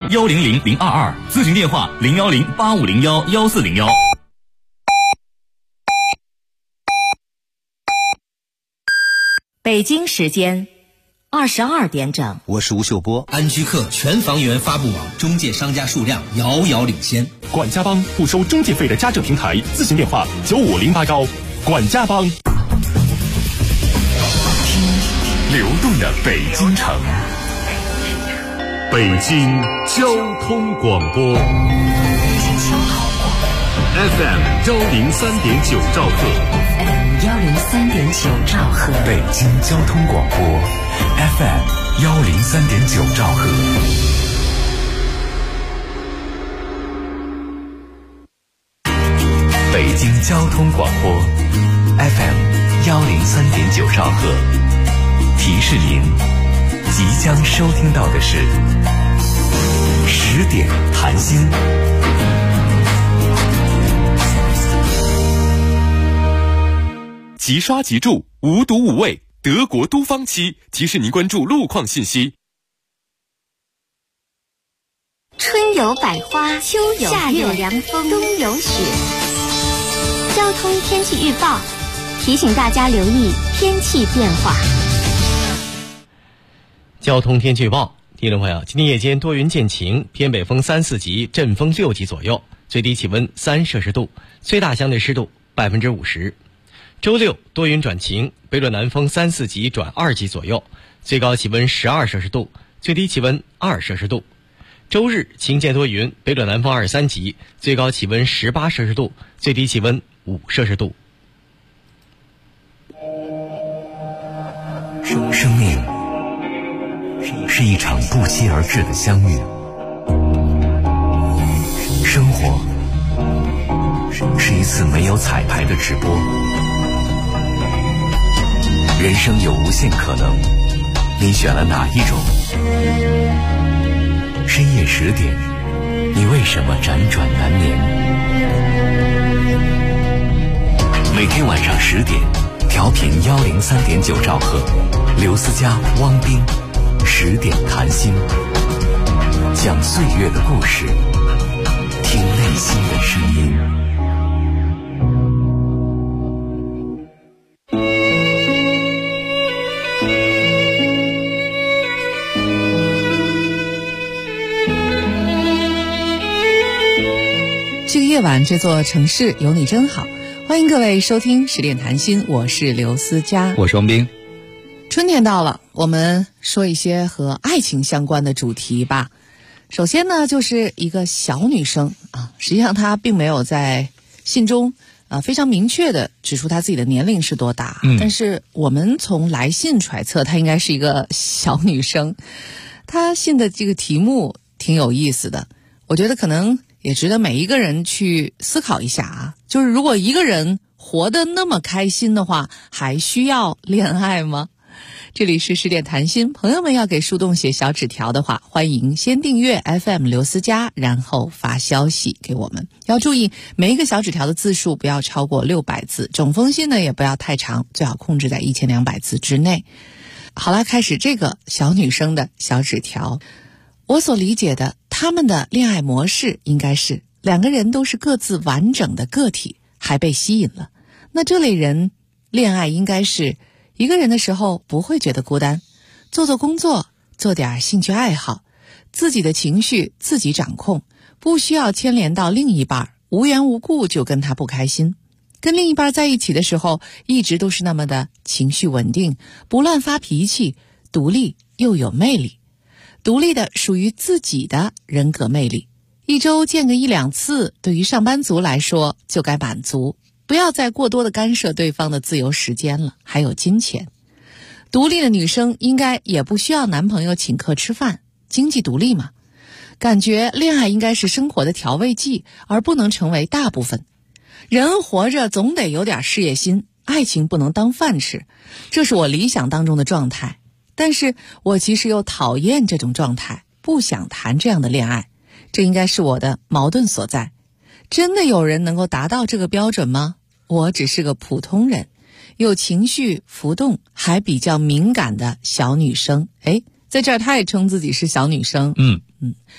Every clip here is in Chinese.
100-022，咨询电话010-8501-1401。 北京时间22点整， 我是吴秀波。 安居客全房源发布网中介商家数量遥遥领先。 管家帮不收中介费的家政平台，咨询电话95080。管家帮。听流动的北京城，北京交通广播 FM 103.9兆赫 103.9兆赫， 北京交通广播 FM 103.9兆赫。北京交通广播 FM 103.9兆赫，提示您即将收听到的是10点谈心。即刷即住，无毒无味，德国都芳漆提示您关注路况信息。 春有百花，秋有月，夏有凉风，冬有雪。交通天气预报提醒大家留意天气变化。 交通天气预报，听众朋友，今天夜间多云见晴，偏北风3、4级，阵风6级左右，最低气温3摄氏度，最大相对湿度50%。周六多云转晴，北转南风3、4级转2级左右，最高气温12摄氏度，最低气温2摄氏度。周日晴间多云，北转南风2、3级，最高气温18摄氏度，最低气温5摄氏度。 生命是一场不期而至的相遇，生活是一次没有彩排的直播。人生有无限可能，你选了哪一种？深夜10点，你为什么辗转难眠？每天晚上10点，调频103.9兆赫，刘思佳、汪斌10点谈心，讲岁月的故事，听内心的声音。 这个夜晚，这座城市有你真好。欢迎各位收听10点谈心，我是刘思佳， 我是王斌。 春天到了，我们说一些和爱情相关的主题吧。首先呢，就是一个小女生啊，实际上她并没有在信中非常明确的指出她自己的年龄是多大，但是我们从来信揣测她应该是一个小女生。她信的这个题目挺有意思的，我觉得可能也值得每一个人去思考一下啊，就是如果一个人活得那么开心的话，还需要恋爱吗？这里是10点谈心，朋友们要给树洞写小纸条的话，欢迎先订阅 FM 刘思佳，然后发消息给我们。要注意每一个小纸条的字数不要超过600字，整封信呢也不要太长，最好控制在1200字之内。好了，开始这个小女生的小纸条。我所理解的他们的恋爱模式应该是两个人都是各自完整的个体，还被吸引了。那这类人恋爱应该是一个人的时候不会觉得孤单，做做工作，做点兴趣爱好，自己的情绪自己掌控，不需要牵连到另一半，无缘无故就跟他不开心。跟另一半在一起的时候，一直都是那么的情绪稳定，不乱发脾气，独立又有魅力。独立的属于自己的人格魅力，一周见个1-2次，对于上班族来说就该满足，不要再过多的干涉对方的自由时间了，还有金钱。独立的女生应该也不需要男朋友请客吃饭，经济独立嘛。感觉恋爱应该是生活的调味剂，而不能成为大部分。人活着总得有点事业心，爱情不能当饭吃，这是我理想当中的状态。但是我其实又讨厌这种状态，不想谈这样的恋爱，这应该是我的矛盾所在。真的有人能够达到这个标准吗？我只是个普通人，有情绪浮动还比较敏感的小女生。在这儿她也称自己是小女生。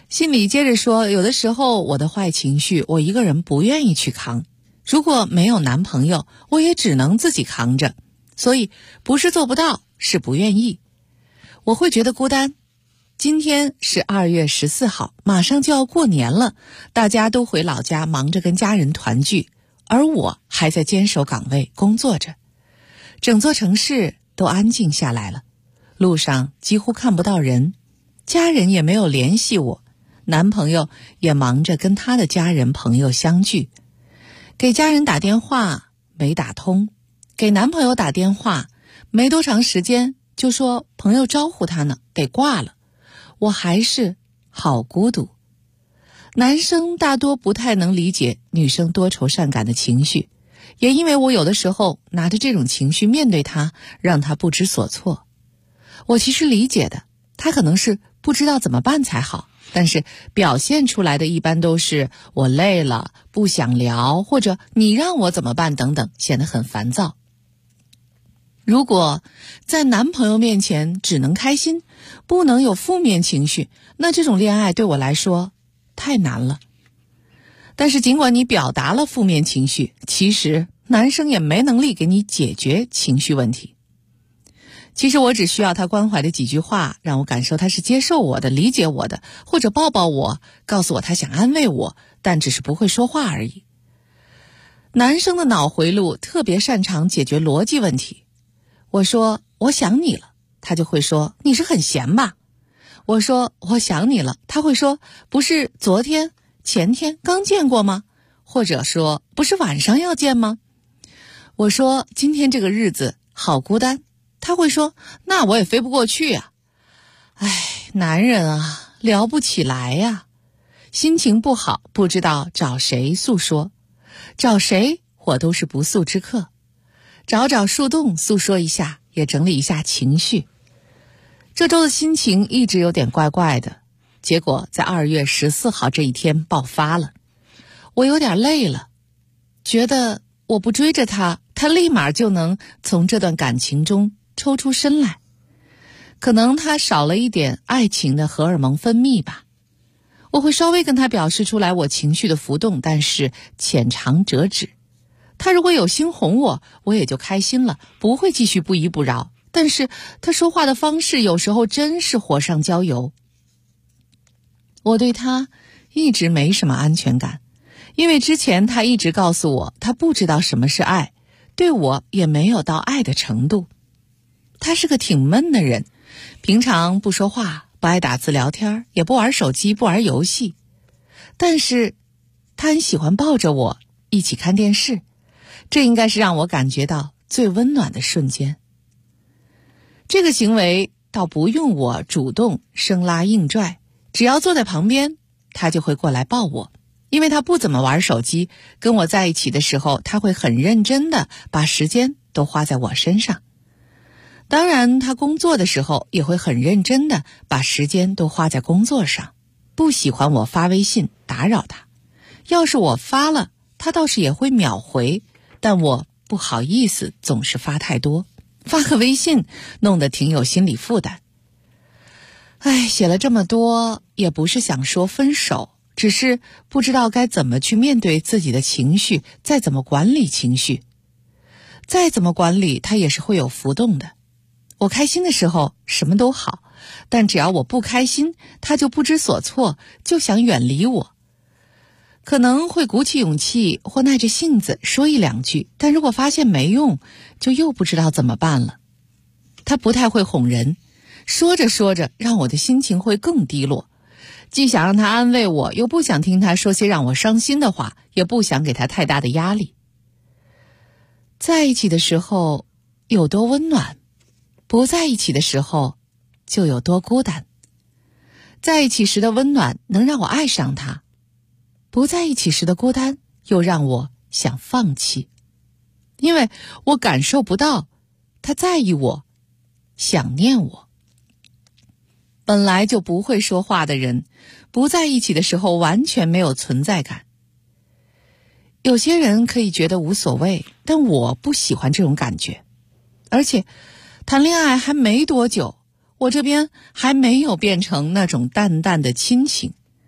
信里接着说，有的时候我的坏情绪我一个人不愿意去扛，如果没有男朋友我也只能自己扛着，所以不是做不到，是不愿意。我会觉得孤单。今天是2月14号，马上就要过年了，大家都回老家忙着跟家人团聚，而我还在坚守岗位工作着。整座城市都安静下来了，路上几乎看不到人，家人也没有联系我，男朋友也忙着跟他的家人朋友相聚。给家人打电话没打通，给男朋友打电话没多长时间就说朋友招呼他呢，得挂了。我还是好孤独。男生大多不太能理解女生多愁善感的情绪，也因为我有的时候拿着这种情绪面对他，让他不知所措。我其实理解的，他可能是不知道怎么办才好，但是表现出来的一般都是我累了，不想聊，或者你让我怎么办等等，显得很烦躁。如果在男朋友面前只能开心，不能有负面情绪，那这种恋爱对我来说太难了。但是尽管你表达了负面情绪，其实男生也没能力给你解决情绪问题。其实我只需要他关怀的几句话，让我感受他是接受我的，理解我的，或者抱抱我，告诉我他想安慰我，但只是不会说话而已。男生的脑回路特别擅长解决逻辑问题。我说我想你了，他就会说你是很闲吧。我说我想你了，他会说不是昨天前天刚见过吗？或者说不是晚上要见吗？我说今天这个日子好孤单，他会说那我也飞不过去呀。男人啊，聊不起来呀。心情不好，不知道找谁诉说，找谁我都是不速之客。找树洞诉说一下，也整理一下情绪。这周的心情一直有点怪怪的，结果在2月14号这一天爆发了。我有点累了，觉得我不追着他，他立马就能从这段感情中抽出身来。可能他少了一点爱情的荷尔蒙分泌吧。我会稍微跟他表示出来我情绪的浮动，但是浅尝辄止。他如果有心哄我，我也就开心了，不会继续不依不饶。但是他说话的方式有时候真是火上浇油。我对他一直没什么安全感，因为之前他一直告诉我他不知道什么是爱，对我也没有到爱的程度。他是个挺闷的人，平常不说话，不爱打字聊天，也不玩手机，不玩游戏。但是他很喜欢抱着我一起看电视，这应该是让我感觉到最温暖的瞬间。这个行为倒不用我主动生拉硬拽，只要坐在旁边，他就会过来抱我。因为他不怎么玩手机，跟我在一起的时候，他会很认真的把时间都花在我身上。当然他工作的时候也会很认真的把时间都花在工作上，不喜欢我发微信打扰他。要是我发了，他倒是也会秒回，但我不好意思总是发太多，发个微信弄得挺有心理负担。写了这么多也不是想说分手，只是不知道该怎么去面对自己的情绪，再怎么管理情绪。再怎么管理它也是会有浮动的。我开心的时候什么都好，但只要我不开心，他就不知所措，就想远离我。可能会鼓起勇气或耐着性子说一两句，但如果发现没用，就又不知道怎么办了。他不太会哄人，说着说着让我的心情会更低落，既想让他安慰我，又不想听他说些让我伤心的话，也不想给他太大的压力。在一起的时候有多温暖，不在一起的时候就有多孤单。在一起时的温暖能让我爱上他，不在一起时的孤单又让我想放弃，因为我感受不到他在意我，想念我。本来就不会说话的人，不在一起的时候完全没有存在感。有些人可以觉得无所谓，但我不喜欢这种感觉。而且谈恋爱还没多久，我这边还没有变成那种淡淡的亲情。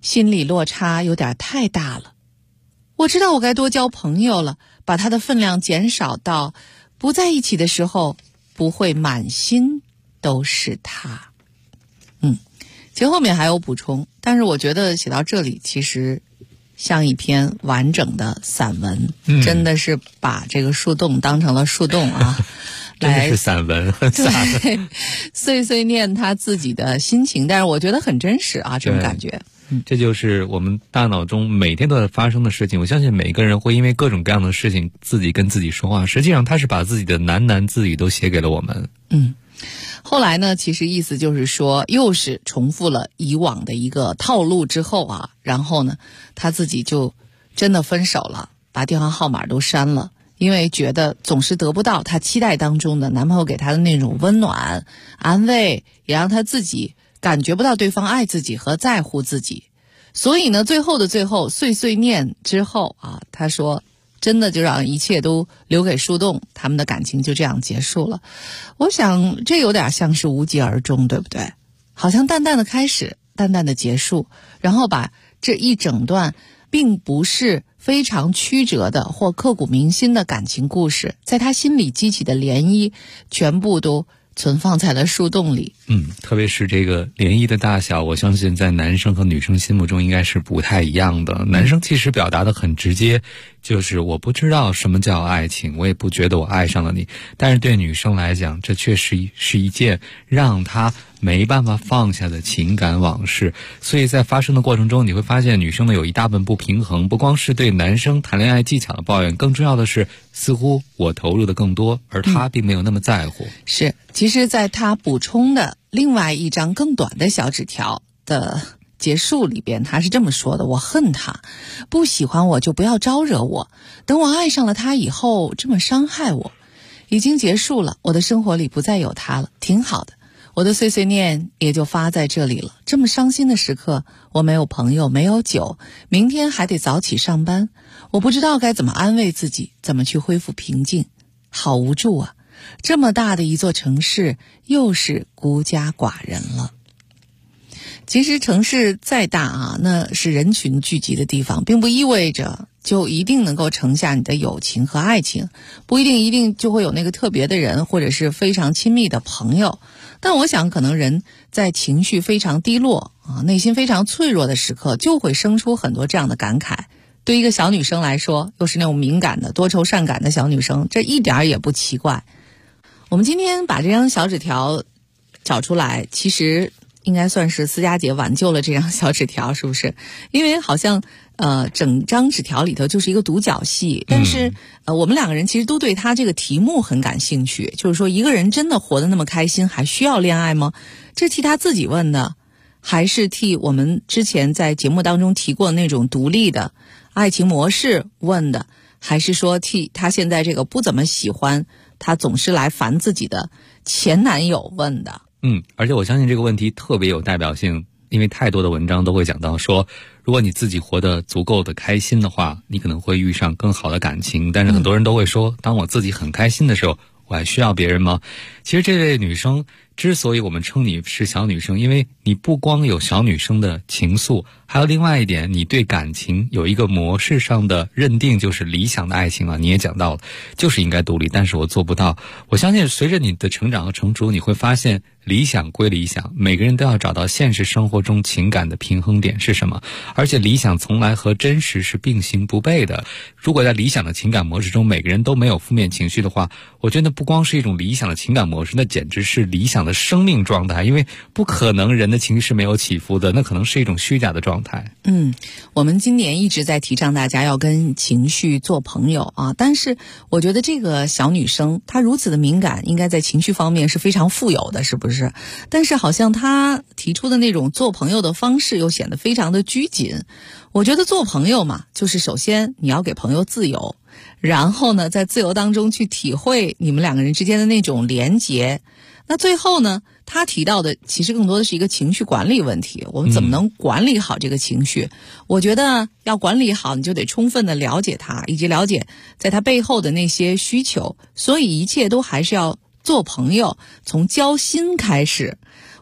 心理落差有点太大了。我知道我该多交朋友了，把他的分量减少到不在一起的时候不会满心都是他。其实后面还有补充，但是我觉得写到这里其实像一篇完整的散文，真的是把这个树洞当成了树洞啊， 真的是散文，很散， 碎碎念他自己的心情，但是我觉得很真实啊，这种感觉。 这就是我们大脑中每天都在发生的事情。我相信每个人会因为各种各样的事情自己跟自己说话，实际上他是把自己的喃喃自语都写给了我们。 后来呢，其实意思就是说又是重复了以往的一个套路之后啊，然后呢他自己就真的分手了，把电话号码都删了，因为觉得总是得不到他期待当中的男朋友给他的那种温暖安慰，也让他自己感觉不到对方爱自己和在乎自己。所以呢，最后的最后，碎碎念之后啊，他说真的就让一切都留给树洞，他们的感情就这样结束了。我想这有点像是无疾而终，对不对？好像淡淡的开始，淡淡的结束，然后把这一整段并不是非常曲折的或刻骨铭心的感情故事，在他心里激起的涟漪全部都存放在了树洞里。 特别是这个涟漪的大小，我相信在男生和女生心目中应该是不太一样的。男生其实表达的很直接，就是我不知道什么叫爱情，我也不觉得我爱上了你。但是对女生来讲，这确实是一件让她没办法放下的情感往事。所以在发生的过程中，你会发现女生呢有一大部分不平衡，不光是对男生谈恋爱技巧的抱怨，更重要的是似乎我投入的更多，而他并没有那么在乎。 是，其实在他补充的另外一张更短的小纸条的结束里边，他是这么说的：我恨他，不喜欢我就不要招惹我，等我爱上了他以后这么伤害我，已经结束了，我的生活里不再有他了，挺好的，我的碎碎念也就发在这里了。这么伤心的时刻，我没有朋友，没有酒，明天还得早起上班，我不知道该怎么安慰自己，怎么去恢复平静，好无助啊！这么大的一座城市，又是孤家寡人了。其实城市再大啊，那是人群聚集的地方，并不意味着就一定能够盛下你的友情和爱情，不一定就会有那个特别的人，或者是非常亲密的朋友。但我想可能人在情绪非常低落啊，内心非常脆弱的时刻，就会生出很多这样的感慨。对一个小女生来说，又是那种敏感的多愁善感的小女生，这一点也不奇怪。我们今天把这张小纸条找出来，其实应该算是思佳姐挽救了这张小纸条，是不是？因为好像整张纸条里头就是一个独角戏，但是我们两个人其实都对他这个题目很感兴趣，就是说一个人真的活得那么开心，还需要恋爱吗？这替他自己问的，还是替我们之前在节目当中提过那种独立的爱情模式问的，还是说替他现在这个不怎么喜欢他总是来烦自己的前男友问的？ 而且我相信这个问题特别有代表性，因为太多的文章都会讲到说，如果你自己活得足够的开心的话，你可能会遇上更好的感情。但是很多人都会说，当我自己很开心的时候，我还需要别人吗？其实这类女生之所以我们称你是小女生，因为你不光有小女生的情愫，还有另外一点，你对感情有一个模式上的认定，就是理想的爱情啊，你也讲到了，就是应该独立，但是我做不到。我相信随着你的成长和成熟，你会发现理想归理想，每个人都要找到现实生活中情感的平衡点是什么，而且理想从来和真实是并行不悖的。如果在理想的情感模式中每个人都没有负面情绪的话，我觉得不光是一种理想的情感模式，那简直是理想的生命状态，因为不可能人的情绪是没有起伏的，那可能是一种虚假的状态。 我们今年一直在提倡大家要跟情绪做朋友啊，但是我觉得这个小女生她如此的敏感，应该在情绪方面是非常富有的，是不是？但是好像她提出的那种做朋友的方式又显得非常的拘谨。我觉得做朋友嘛，就是首先你要给朋友自由，然后呢在自由当中去体会你们两个人之间的那种连结。那最后呢，他提到的其实更多的是一个情绪管理问题，我们怎么能管理好这个情绪？我觉得要管理好，你就得充分的了解他，以及了解在他背后的那些需求，所以一切都还是要做朋友，从交心开始。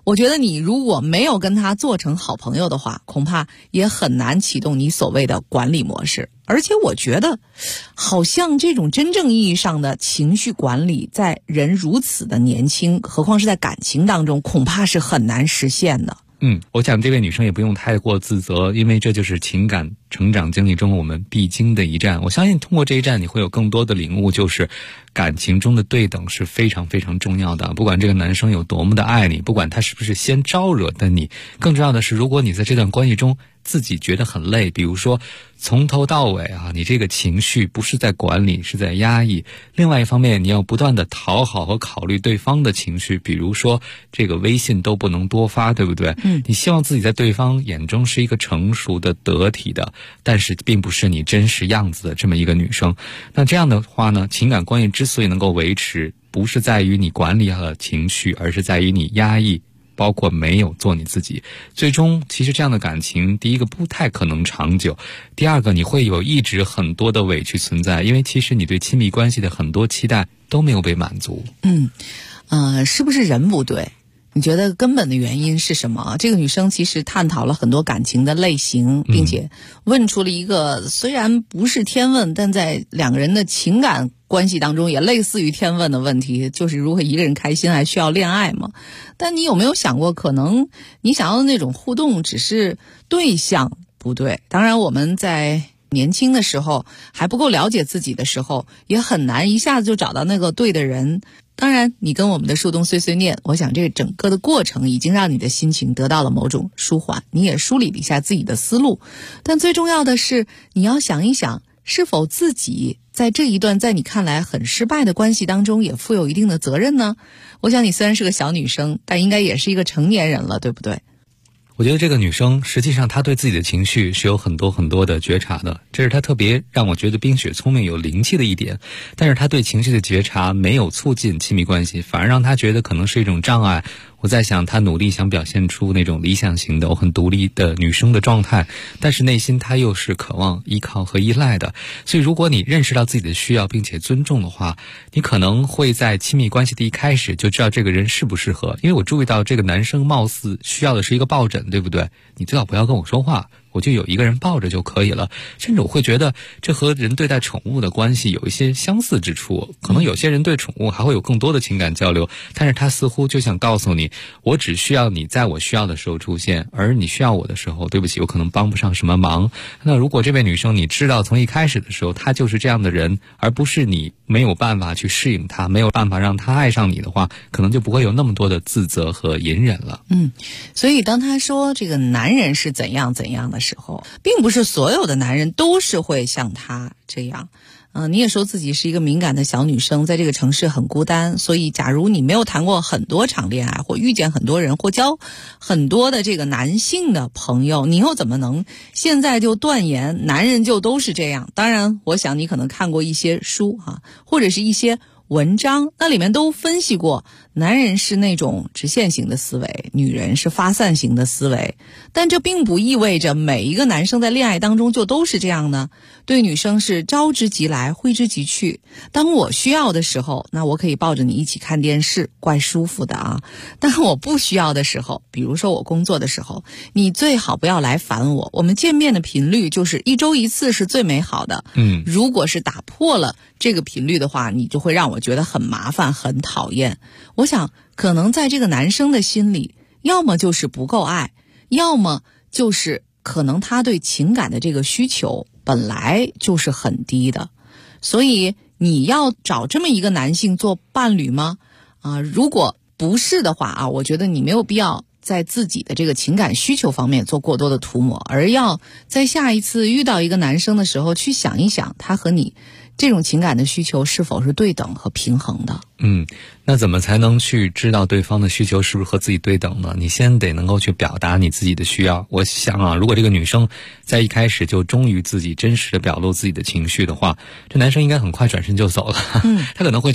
我觉得你如果没有跟他做成好朋友的话，恐怕也很难启动你所谓的管理模式。而且我觉得，好像这种真正意义上的情绪管理，在人如此的年轻，何况是在感情当中，恐怕是很难实现的。 我想这位女生也不用太过自责，因为这就是情感成长经历中我们必经的一站。我相信通过这一站你会有更多的领悟，就是感情中的对等是非常非常重要的。不管这个男生有多么的爱你，不管他是不是先招惹的你，更重要的是，如果你在这段关系中自己觉得很累，比如说从头到尾你这个情绪不是在管理，是在压抑。另外一方面，你要不断的讨好和考虑对方的情绪，比如说这个微信都不能多发，对不对？你希望自己在对方眼中是一个成熟的、得体的，但是并不是你真实样子的这么一个女生。那这样的话呢，情感关系之所以能够维持，不是在于你管理了情绪，而是在于你压抑，包括没有做你自己。最终其实这样的感情，第一个不太可能长久，第二个你会有一直很多的委屈存在，因为其实你对亲密关系的很多期待都没有被满足。 是不是人不对？你觉得根本的原因是什么？这个女生其实探讨了很多感情的类型，并且问出了一个虽然不是天问，但在两个人的情感关系当中也类似于天问的问题，就是如何一个人开心，还需要恋爱吗？但你有没有想过，可能你想要的那种互动只是对象不对。当然我们在年轻的时候还不够了解自己的时候，也很难一下子就找到那个对的人。当然你跟我们的树洞碎碎念，我想这整个的过程已经让你的心情得到了某种舒缓，你也梳理了一下自己的思路。但最重要的是，你要想一想，是否自己在这一段在你看来很失败的关系当中也负有一定的责任呢？我想你虽然是个小女生，但应该也是一个成年人了，对不对？ 我觉得这个女生实际上她对自己的情绪是有很多很多的觉察的，这是她特别让我觉得冰雪聪明有灵气的一点。但是她对情绪的觉察没有促进亲密关系，反而让她觉得可能是一种障碍。我在想，她努力想表现出那种理想型的我很独立的女生的状态，但是内心她又是渴望依靠和依赖的。所以如果你认识到自己的需要并且尊重的话，你可能会在亲密关系的一开始就知道这个人适不适合。因为我注意到这个男生貌似需要的是一个抱枕，对不对？你最好不要跟我说话，我就有一个人抱着就可以了。甚至我会觉得这和人对待宠物的关系有一些相似之处，可能有些人对宠物还会有更多的情感交流，但是他似乎就想告诉你，我只需要你在我需要的时候出现，而你需要我的时候，对不起，我可能帮不上什么忙。那如果这位女生你知道从一开始的时候她就是这样的人，而不是你没有办法去适应她，没有办法让她爱上你的话，可能就不会有那么多的自责和隐忍了。 所以当他说这个男人是怎样怎样的时候，并不是所有的男人都是会像他这样。你也说自己是一个敏感的小女生，在这个城市很孤单，所以假如你没有谈过很多场恋爱，或遇见很多人，或交很多的这个男性的朋友，你又怎么能现在就断言男人就都是这样？当然我想你可能看过一些书或者是一些文章，那里面都分析过，男人是那种直线型的思维，女人是发散型的思维。但这并不意味着每一个男生在恋爱当中就都是这样呢。对女生是招之即来，挥之即去。当我需要的时候，那我可以抱着你一起看电视，怪舒服的当我不需要的时候，比如说我工作的时候，你最好不要来烦我。我们见面的频率就是1周1次是最美好的。如果是打破了这个频率的话，你就会让我觉得很麻烦，很讨厌。我想可能在这个男生的心里，要么就是不够爱，要么就是可能他对情感的这个需求本来就是很低的。所以你要找这么一个男性做伴侣吗？如果不是的话我觉得你没有必要在自己的这个情感需求方面做过多的涂抹，而要在下一次遇到一个男生的时候去想一想，他和你这种情感的需求是否是对等和平衡的。 那怎么才能去知道对方的需求是不是和自己对等呢？你先得能够去表达你自己的需要。我想如果这个女生在一开始就忠于自己，真实的表露自己的情绪的话，这男生应该很快转身就走了。他可能会觉得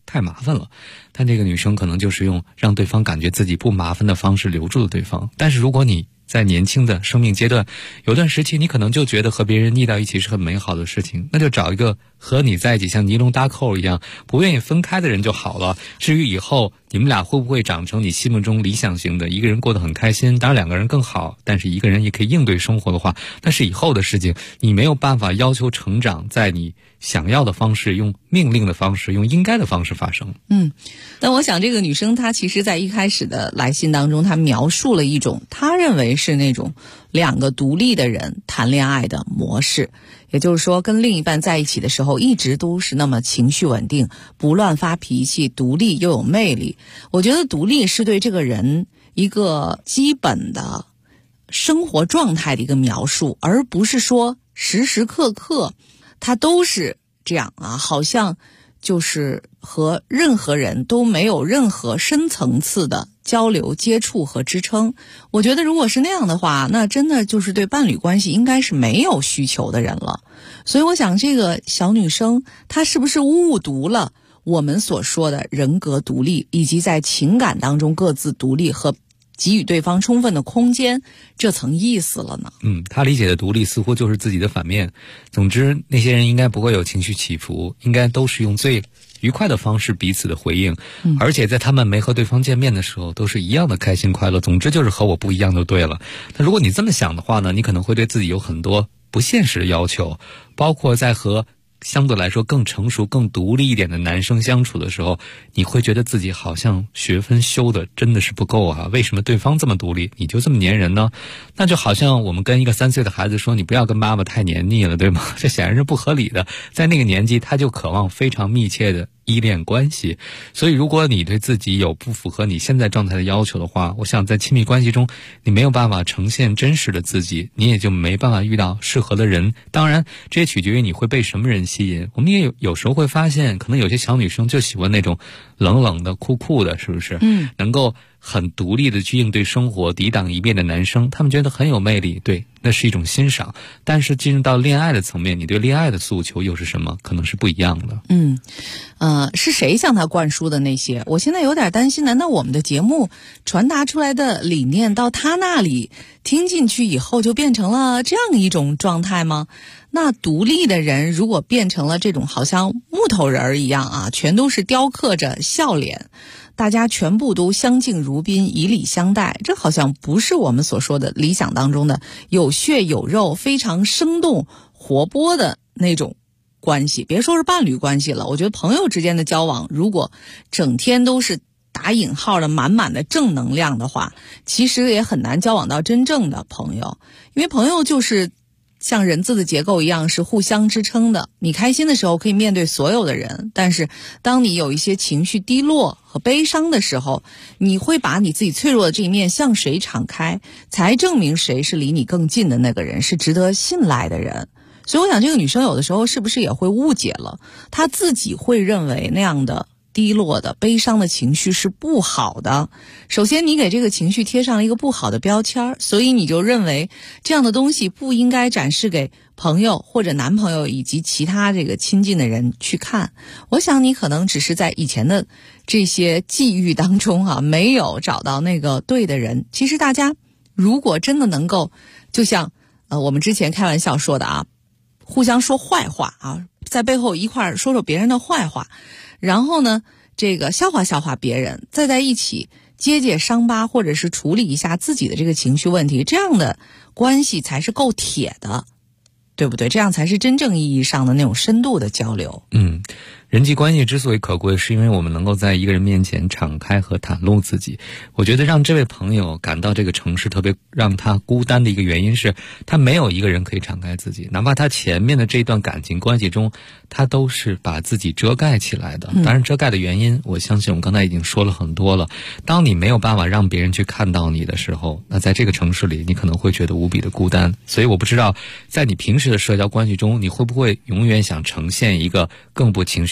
太麻烦了。但这个女生可能就是用让对方感觉自己不麻烦的方式留住了对方。但是如果你在年轻的生命阶段，有段时期你可能就觉得和别人腻到一起是很美好的事情，那就找一个和你在一起像尼龙搭扣一样不愿意分开的人就好了。至于以后你们俩会不会长成你心目中理想型的，一个人过得很开心，当然两个人更好，但是一个人也可以应对生活的话，那是以后的事情，你没有办法要求成长在你想要的方式，用命令的方式，用应该的方式发生。 但我想这个女生她其实在一开始的来信当中，她描述了一种她认为是那种两个独立的人谈恋爱的模式，也就是说跟另一半在一起的时候一直都是那么情绪稳定，不乱发脾气，独立又有魅力。我觉得独立是对这个人一个基本的生活状态的一个描述，而不是说时时刻刻他都是这样啊，好像就是和任何人都没有任何深层次的交流接触和支撑。我觉得如果是那样的话，那真的就是对伴侣关系应该是没有需求的人了。所以我想这个小女生她是不是误读了我们所说的人格独立，以及在情感当中各自独立和给予对方充分的空间这层意思了呢？ 他理解的独立似乎就是自己的反面。总之那些人应该不会有情绪起伏，应该都是用最愉快的方式彼此的回应，而且在他们没和对方见面的时候都是一样的开心快乐。总之就是和我不一样就对了。那如果你这么想的话呢，你可能会对自己有很多不现实的要求，包括在和相对来说更成熟更独立一点的男生相处的时候，你会觉得自己好像学分修的真的是不够啊，为什么对方这么独立你就这么粘人呢？那就好像我们跟一个3岁的孩子说你不要跟妈妈太黏腻了，对吗？这显然是不合理的。在那个年纪他就渴望非常密切的依恋关系，所以如果你对自己有不符合你现在状态的要求的话，我想在亲密关系中你没有办法呈现真实的自己，你也就没办法遇到适合的人。当然这也取决于你会被什么人吸引。我们也有时候会发现可能有些小女生就喜欢那种冷冷的酷酷的，是不是能够很独立的去应对生活抵挡一面的男生，他们觉得很有魅力，对，那是一种欣赏。但是进入到恋爱的层面，你对恋爱的诉求又是什么，可能是不一样的。 是谁向他灌输的那些？我现在有点担心，难道我们的节目传达出来的理念到他那里听进去以后就变成了这样一种状态吗？那独立的人如果变成了这种好像木头人一样啊，全都是雕刻着笑脸，大家全部都相敬如宾，以礼相待，这好像不是我们所说的理想当中的有血有肉非常生动活泼的那种关系。别说是伴侣关系了，我觉得朋友之间的交往如果整天都是打引号的满满的正能量的话，其实也很难交往到真正的朋友。因为朋友就是像人字的结构一样是互相支撑的，你开心的时候可以面对所有的人，但是当你有一些情绪低落和悲伤的时候，你会把你自己脆弱的这一面向谁敞开，才证明谁是离你更近的那个人，是值得信赖的人。所以我想这个女生有的时候是不是也会误解了，她自己会认为那样的低落的悲伤的情绪是不好的。首先你给这个情绪贴上了一个不好的标签，所以你就认为这样的东西不应该展示给朋友或者男朋友以及其他这个亲近的人去看。我想你可能只是在以前的这些际遇当中啊，没有找到那个对的人。其实大家如果真的能够就像我们之前开玩笑说的啊，互相说坏话啊，在背后一块说说别人的坏话，然后呢这个笑话笑话别人，再在一起揭揭伤疤，或者是处理一下自己的这个情绪问题，这样的关系才是够铁的，对不对？这样才是真正意义上的那种深度的交流。 人际关系之所以可贵，是因为我们能够在一个人面前敞开和袒露自己。我觉得让这位朋友感到这个城市特别让他孤单的一个原因是，他没有一个人可以敞开自己，哪怕他前面的这段感情关系中，他都是把自己遮盖起来的。当然遮盖的原因，我相信我们刚才已经说了很多了。当你没有办法让别人去看到你的时候，那在这个城市里你可能会觉得无比的孤单。所以我不知道在你平时的社交关系中，你会不会永远想呈现一个更不情绪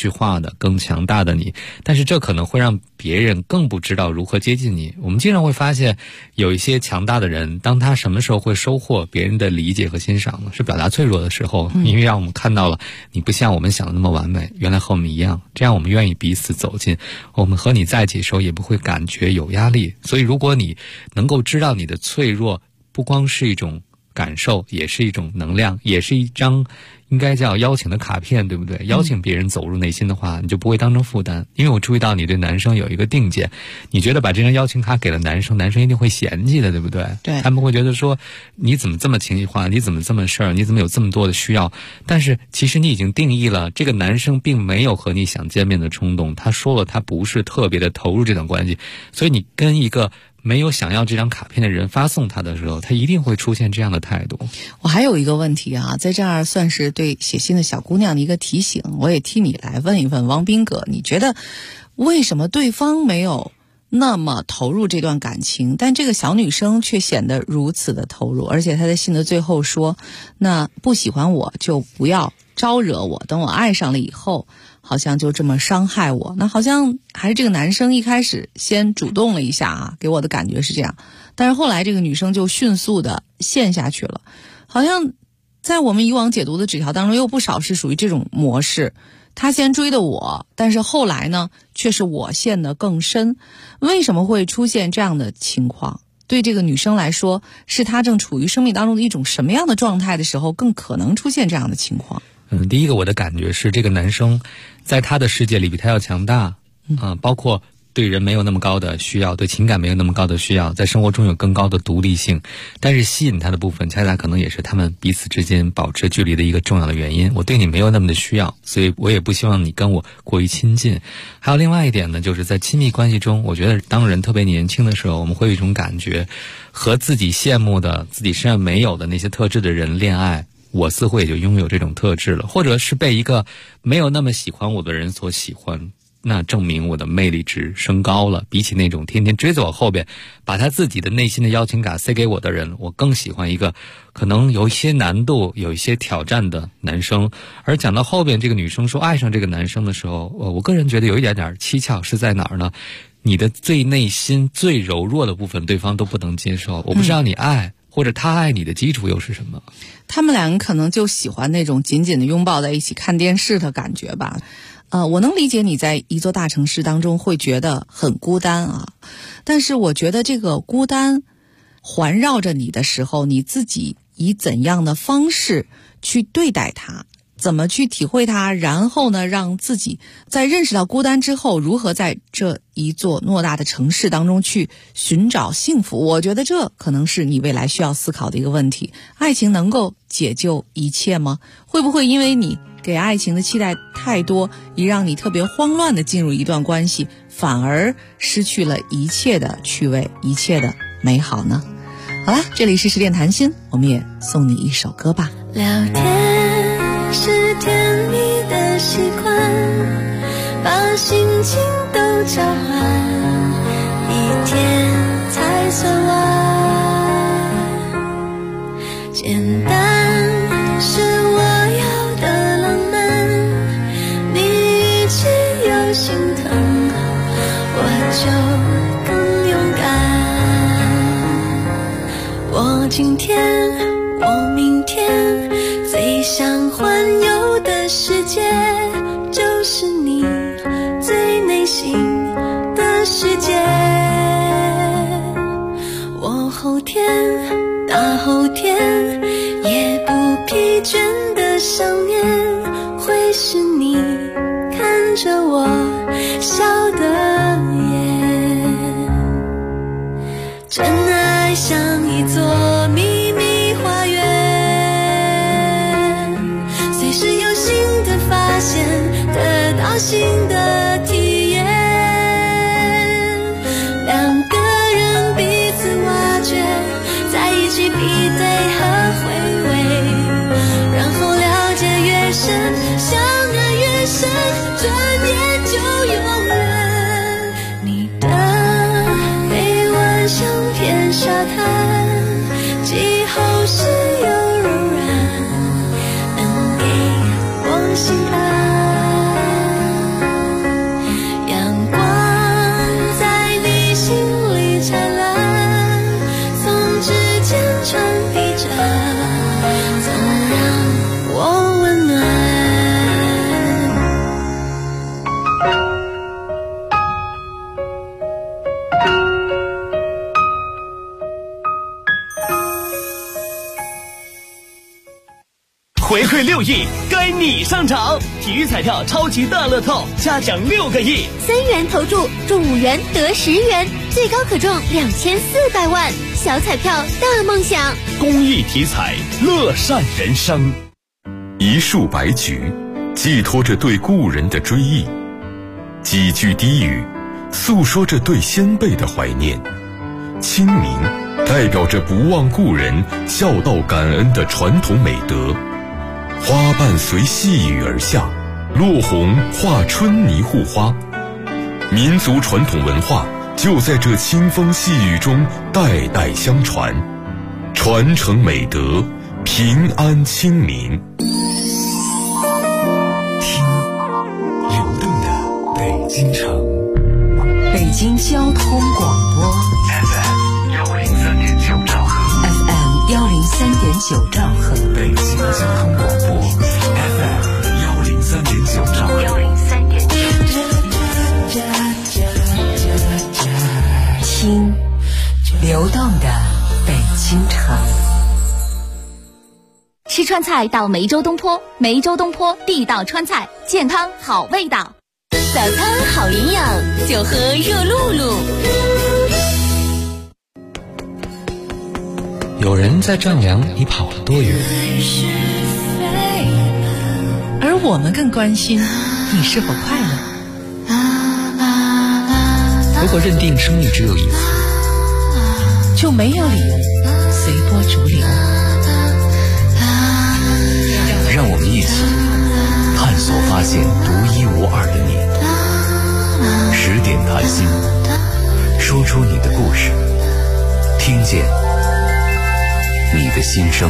绪化的、更强大的你，但是这可能会让别人更不知道如何接近你。我们经常会发现，有一些强大的人，当他什么时候会收获别人的理解和欣赏呢？是表达脆弱的时候，因为让我们看到了你不像我们想的那么完美，原来和我们一样，这样我们愿意彼此走近，我们和你在一起的时候也不会感觉有压力。所以如果你能够知道你的脆弱不光是一种感受，也是一种能量，也是一张应该叫邀请的卡片，对不对？邀请别人走入内心的话，你就不会当成负担。因为我注意到你对男生有一个定见，你觉得把这张邀请卡给了男生，男生一定会嫌弃的，对不对？ 对， 他们会觉得说你怎么这么情绪化，你怎么这么事儿，你怎么有这么多的需要。但是其实你已经定义了，这个男生并没有和你想见面的冲动，他说了他不是特别的投入这段关系，所以你跟一个没有想要这张卡片的人发送他的时候，他一定会出现这样的态度。 我还有一个问题啊，在这儿算是对写信的小姑娘的一个提醒，我也替你来问一问汪斌哥，你觉得为什么对方没有那么投入这段感情，但这个小女生却显得如此的投入？而且她在信的最后说，那不喜欢我就不要招惹我，等我爱上了以后好像就这么伤害我。那好像还是这个男生一开始先主动了一下啊，给我的感觉是这样，但是后来这个女生就迅速的陷下去了。好像在我们以往解读的纸条当中有不少是属于这种模式，他先追的我，但是后来呢却是我陷得更深。为什么会出现这样的情况？对这个女生来说，是她正处于生命当中的一种什么样的状态的时候更可能出现这样的情况？ 第一个我的感觉是，这个男生在他的世界里比他要强大，包括对人没有那么高的需要，对情感没有那么高的需要，在生活中有更高的独立性，但是吸引他的部分恰恰可能也是他们彼此之间保持距离的一个重要的原因。我对你没有那么的需要，所以我也不希望你跟我过于亲近。还有另外一点呢，就是在亲密关系中，我觉得当人特别年轻的时候，我们会有一种感觉，和自己羡慕的自己身上没有的那些特质的人恋爱，我似乎也就拥有这种特质了，或者是被一个没有那么喜欢我的人所喜欢，那证明我的魅力值升高了。比起那种天天追在我后边，把他自己的内心的邀请卡塞给我的人，我更喜欢一个可能有一些难度、有一些挑战的男生。而讲到后边这个女生说爱上这个男生的时候，我个人觉得有一点点蹊跷，是在哪儿呢？你的最内心最柔弱的部分对方都不能接受，我不知道你爱或者他爱你的基础又是什么。 他们两个可能就喜欢那种紧紧的拥抱在一起看电视的感觉吧。我能理解你在一座大城市当中会觉得很孤单啊，但是我觉得这个孤单环绕着你的时候，你自己以怎样的方式去对待它，怎么去体会它，然后呢，让自己在认识到孤单之后，如何在这一座偌大的城市当中去寻找幸福。我觉得这可能是你未来需要思考的一个问题。爱情能够解救一切吗？会不会因为你给爱情的期待太多，以让你特别慌乱的进入一段关系，反而失去了一切的趣味，一切的美好呢？好了，这里是十点谈心，我们也送你一首歌吧。 聊天是甜蜜的习惯，把心情都交换，一天才算完。简单是我要的浪漫，你语气有心疼，我就更勇敢。我今天，我明天，最想环游的世界就是你最内心的世界。我后天，大后天也不疲倦的想念，会是你看着我笑的眼。真爱像一座秘密花园，随时有新的发现，得到新的体验。两个人彼此挖掘，在一起比对和回味，然后了解越深，相爱越深，转眼就永远。你的臂弯像片沙滩， 回馈6亿，该你上场！体育彩票超级大乐透，嘉奖6个亿 ，3元投注中5元得10元，最高可中2400万。小彩票大梦想， 公益体彩，乐善人生。 一束白菊，寄托着对故人的追忆；几句低语，诉说着对先辈的怀念。清明代表着不忘故人、孝道感恩的传统美德。花瓣随细雨而下，落红化春泥护花。民族传统文化就在这清风细雨中代代相传，传承美德，平安清明。 听流动的北京城， 北京交通广播 FM 103.9兆赫 ，FM 103.9兆赫， 北京交通广播 FM 103.9兆赫，103.9。 听流动的北京城。 吃川菜到梅州东坡，梅州东坡地道川菜，健康好味道。早餐好营养，就喝热露露。 有人在丈量你跑了多远， 而我们更关心你是否快乐。 如果认定生命只有一次， 就没有理由随波逐流。 让我们一起探索发现独一无二的你。10点谈心，说出你的故事，听见你的心声。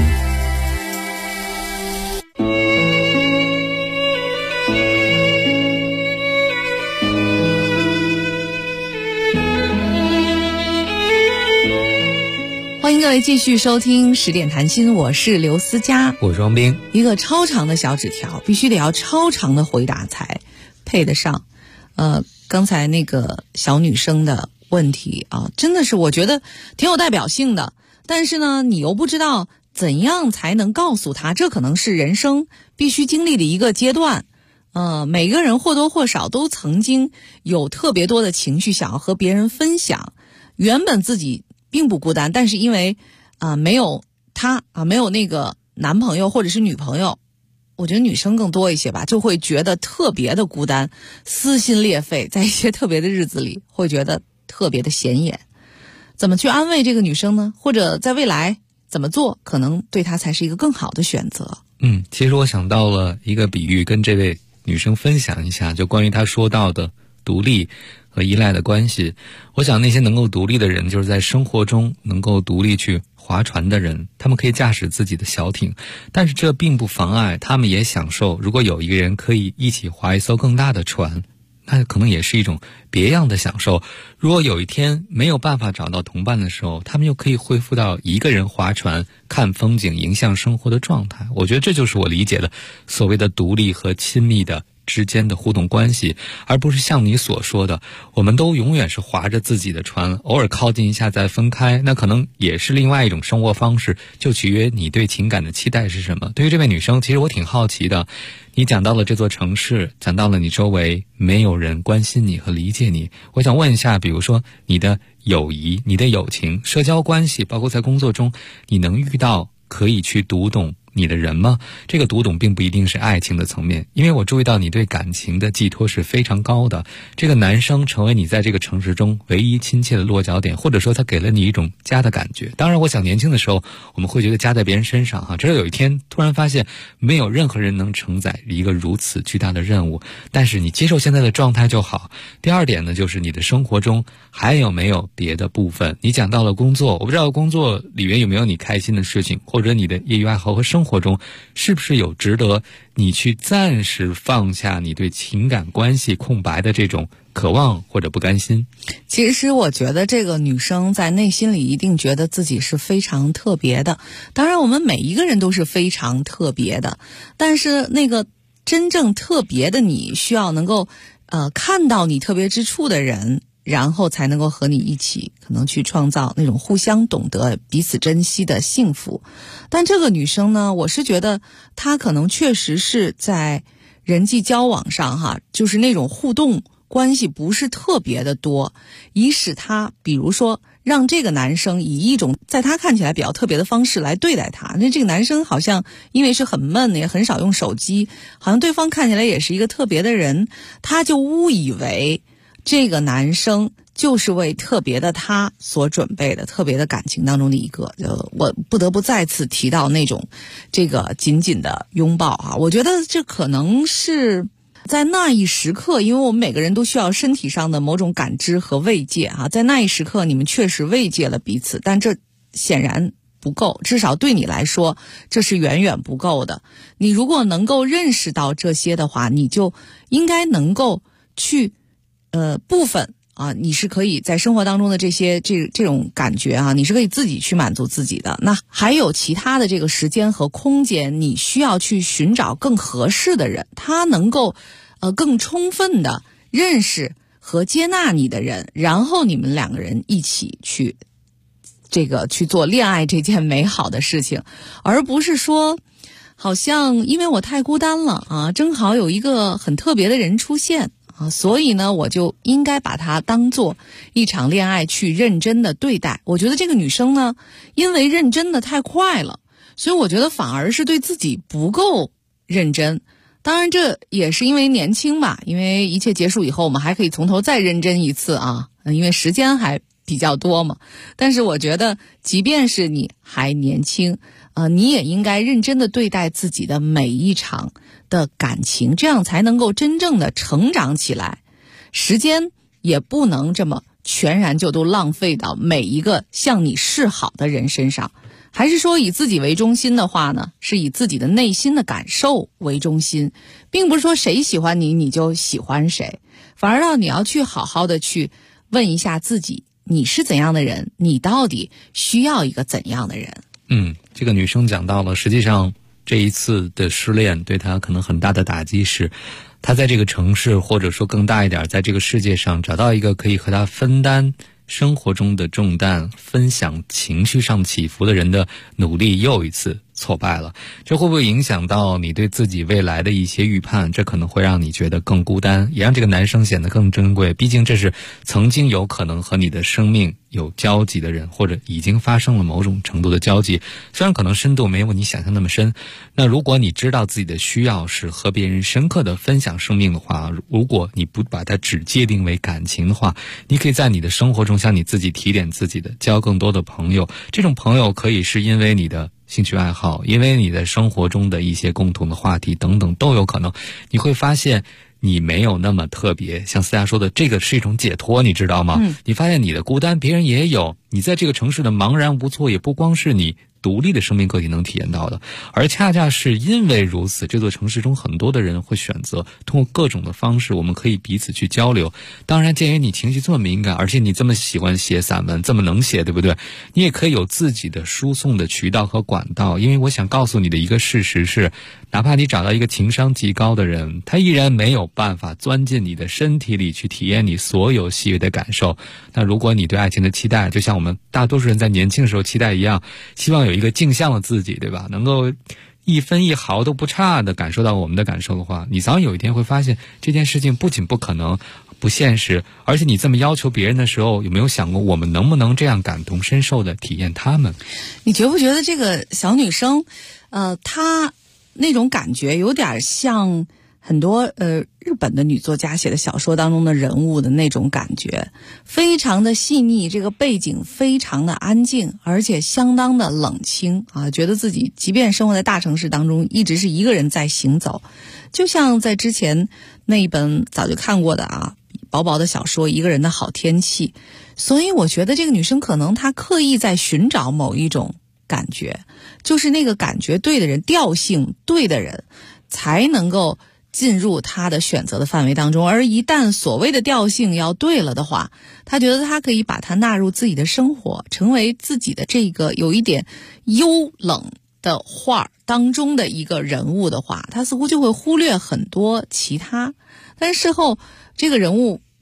欢迎各位继续收听10点谈心，我是刘思佳， 我是王斌。 一个超长的小纸条，必须得要超长的回答才配得上。刚才那个小女生的问题啊，真的是我觉得挺有代表性的。但是呢，你又不知道怎样才能告诉她，这可能是人生必须经历的一个阶段。每个人或多或少都曾经有特别多的情绪想要和别人分享，原本自己并不孤单，但是因为没有他没有那个男朋友或者是女朋友，我觉得女生更多一些吧，就会觉得特别的孤单，撕心裂肺，在一些特别的日子里会觉得特别的显眼。怎么去安慰这个女生呢？或者在未来怎么做可能对她才是一个更好的选择？ 其实我想到了一个比喻，跟这位女生分享一下，就关于她说到的独立和依赖的关系。我想那些能够独立的人，就是在生活中能够独立去划船的人，他们可以驾驶自己的小艇，但是这并不妨碍他们也享受，如果有一个人可以一起划一艘更大的船，那可能也是一种别样的享受。如果有一天没有办法找到同伴的时候，他们又可以恢复到一个人划船看风景迎向生活的状态。我觉得这就是我理解的所谓的独立和亲密的之间的互动关系，而不是像你所说的我们都永远是划着自己的船，偶尔靠近一下再分开，那可能也是另外一种生活方式，就取决于你对情感的期待是什么。对于这位女生，其实我挺好奇的，你讲到了这座城市，讲到了你周围没有人关心你和理解你，我想问一下，比如说你的友谊、你的友情、社交关系，包括在工作中，你能遇到可以去读懂你的人吗？这个读懂并不一定是爱情的层面，因为我注意到你对感情的寄托是非常高的。这个男生成为你在这个城市中唯一亲切的落脚点，或者说他给了你一种家的感觉。当然我想年轻的时候我们会觉得家在别人身上直到有一天突然发现没有任何人能承载一个如此巨大的任务，但是你接受现在的状态就好。第二点呢，就是你的生活中还有没有别的部分。你讲到了工作，我不知道工作里面有没有你开心的事情，或者你的业余爱好和生活中是不是有值得你去暂时放下你对情感关系空白的这种渴望或者不甘心。 其实我觉得这个女生在内心里一定觉得自己是非常特别的，当然我们每一个人都是非常特别的，但是那个真正特别的你需要能够看到你特别之处的人然后才能够和你一起可能去创造那种互相懂得彼此珍惜的幸福。但这个女生呢，我是觉得她可能确实是在人际交往上哈，就是那种互动关系不是特别的多，以使她比如说让这个男生以一种在他看起来比较特别的方式来对待他。那这个男生好像因为是很闷，也很少用手机，好像对方看起来也是一个特别的人，他就误以为这个男生就是为特别的他所准备的特别的感情当中的一个。我不得不再次提到那种这个紧紧的拥抱啊，我觉得这可能是在那一时刻，因为我们每个人都需要身体上的某种感知和慰藉啊，在那一时刻你们确实慰藉了彼此，但这显然不够，至少对你来说这是远远不够的。你如果能够认识到这些的话，你就应该能够去部分啊，你是可以在生活当中的这种感觉啊，你是可以自己去满足自己的。那还有其他的这个时间和空间，你需要去寻找更合适的人，他能够更充分的认识和接纳你的人，然后你们两个人一起去做恋爱这件美好的事情，而不是说好像因为我太孤单了啊，正好有一个很特别的人出现啊，所以呢我就应该把它当做一场恋爱去认真的对待。我觉得这个女生呢，因为认真的太快了，所以我觉得反而是对自己不够认真。当然这也是因为年轻吧，因为一切结束以后我们还可以从头再认真一次啊，因为时间还比较多嘛。但是我觉得即便是你还年轻你也应该认真的对待自己的每一场的感情，这样才能够真正的成长起来。时间也不能这么全然就都浪费到每一个向你示好的人身上。还是说以自己为中心的话呢，是以自己的内心的感受为中心，并不是说谁喜欢你你就喜欢谁，反而让你要去好好的去问一下自己，你是怎样的人，你到底需要一个怎样的人。 这个女生讲到了，实际上这一次的失恋对她可能很大的打击是，她在这个城市或者说更大一点，在这个世界上找到一个可以和她分担生活中的重担，分享情绪上起伏的人的努力又一次挫败了。这会不会影响到你对自己未来的一些预判？这可能会让你觉得更孤单，也让这个男生显得更珍贵。毕竟这是曾经有可能和你的生命有交集的人，或者已经发生了某种程度的交集，虽然可能深度没有你想象那么深。那如果你知道自己的需要是和别人深刻的分享生命的话，如果你不把它只界定为感情的话，你可以在你的生活中向你自己提点自己的，交更多的朋友。这种朋友可以是因为你的兴趣爱好，因为你的生活中的一些共同的话题等等都有可能。你会发现你没有那么特别，像思佳说的，这个是一种解脱，你知道吗？你发现你的孤单别人也有，你在这个城市的茫然无措也不光是你独立的生命个体能体验到的，而恰恰是因为如此，这座城市中很多的人会选择通过各种的方式，我们可以彼此去交流。当然鉴于你情绪这么敏感，而且你这么喜欢写散文，这么能写，对不对？你也可以有自己的输送的渠道和管道。因为我想告诉你的一个事实是，哪怕你找到一个情商极高的人，他依然没有办法钻进你的身体里去体验你所有细微的感受。那如果你对爱情的期待就像我们大多数人在年轻的时候期待一样，希望有一个镜像的自己，对吧？能够一分一毫都不差的感受到我们的感受的话，你早有一天会发现这件事情不仅不可能，不现实，而且你这么要求别人的时候，有没有想过我们能不能这样感同身受的体验他们？ 你觉不觉得这个小女生她那种感觉有点像很多日本的女作家写的小说当中的人物的那种感觉，非常的细腻，这个背景非常的安静，而且相当的冷清啊，觉得自己即便生活在大城市当中，一直是一个人在行走。就像在之前那一本早就看过的啊，薄薄的小说《一个人的好天气》。所以我觉得这个女生可能她刻意在寻找某一种感觉，就是那个感觉对的人，调性对的人才能够进入他的选择的范围当中。而一旦所谓的调性要对了的话，他觉得他可以把它纳入自己的生活，成为自己的这个有一点幽冷的画当中的一个人物的话，他似乎就会忽略很多其他。但是事后这个人物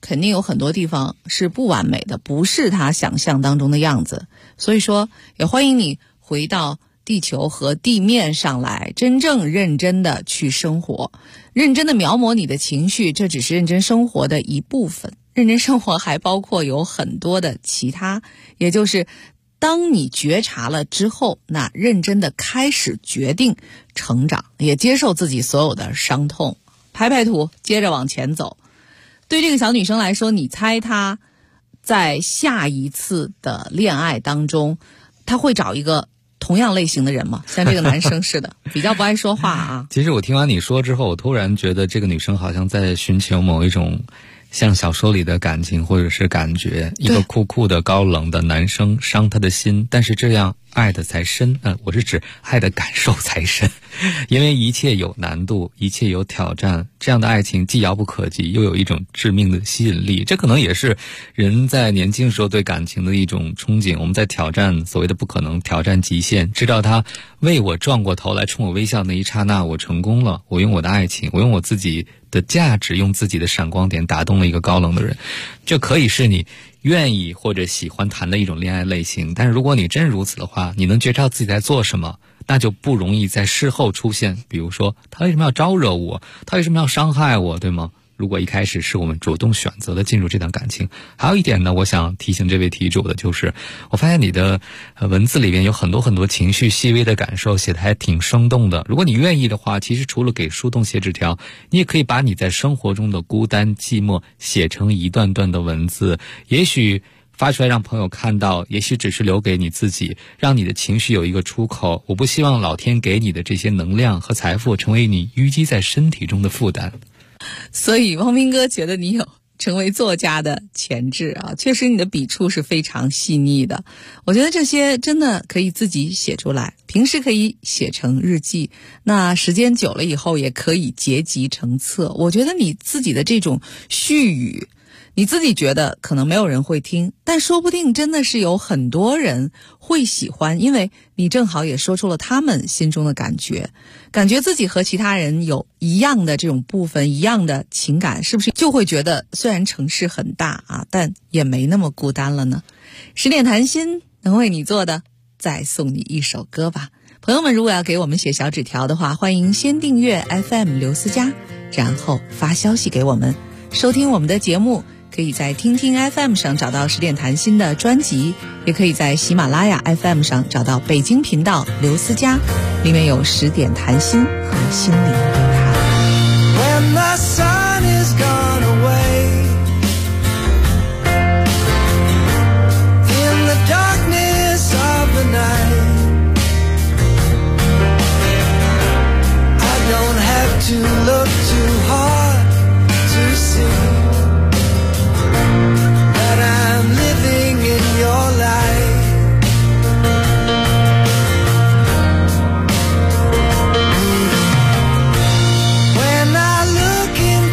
肯定有很多地方是不完美的，不是他想象当中的样子。所以说，也欢迎你回到地球和地面上来，真正认真的去生活，认真的描摹你的情绪，这只是认真生活的一部分。认真生活还包括有很多的其他，也就是当你觉察了之后，那认真的开始决定成长，也接受自己所有的伤痛，排土，接着往前走。对这个小女生来说，你猜她在下一次的恋爱当中，她会找一个同样类型的人吗？像这个男生似的，比较不爱说话啊。 其实我听完你说之后，我突然觉得这个女生好像在寻求某一种像小说里的感情或者是感觉，一个酷酷的高冷的男生伤她的心，但是这样爱的才深，我是指爱的感受才深，因为一切有难度，一切有挑战，这样的爱情既遥不可及，又有一种致命的吸引力。这可能也是人在年轻时候对感情的一种憧憬。我们在挑战所谓的不可能，挑战极限，知道他为我转过头来冲我微笑那一刹那，我成功了，我用我的爱情，我用我自己的价值，用自己的闪光点打动了一个高冷的人。这可以是你愿意或者喜欢谈的一种恋爱类型，但是如果你真如此的话，你能觉察自己在做什么，那就不容易在事后出现，比如说他为什么要招惹我，他为什么要伤害我，对吗？如果一开始是我们主动选择的进入这段感情。还有一点呢，我想提醒这位题主的就是，我发现你的文字里面有很多情绪细微的感受，写的还挺生动的。如果你愿意的话，其实除了给树洞写纸条，你也可以把你在生活中的孤单寂寞写成一段段的文字，也许发出来让朋友看到，也许只是留给你自己，让你的情绪有一个出口。我不希望老天给你的这些能量和财富成为你淤积在身体中的负担。 所以汪斌哥觉得你有成为作家的潜质啊，确实你的笔触是非常细腻的。我觉得这些真的可以自己写出来，平时可以写成日记，那时间久了以后也可以结集成册。我觉得你自己的这种絮语，你自己觉得可能没有人会听，但说不定真的是有很多人会喜欢，因为你正好也说出了他们心中的感觉自己和其他人有一样的这种部分，一样的情感，是不是就会觉得虽然城市很大啊，但也没那么孤单了呢？10点谈心能为你做的，再送你一首歌吧。朋友们，如果要给我们写小纸条的话，欢迎先订阅 FM 刘思佳，然后发消息给我们。收听我们的节目可以在听听 FM 上找到10点谈心的专辑，也可以在喜马拉雅 FM 上找到北京频道刘思佳，里面有10点谈心和心灵对谈。 When the sun is gone away, in the darkness of the night, I don't have to look too hard to see that I'm living in your life. When I look into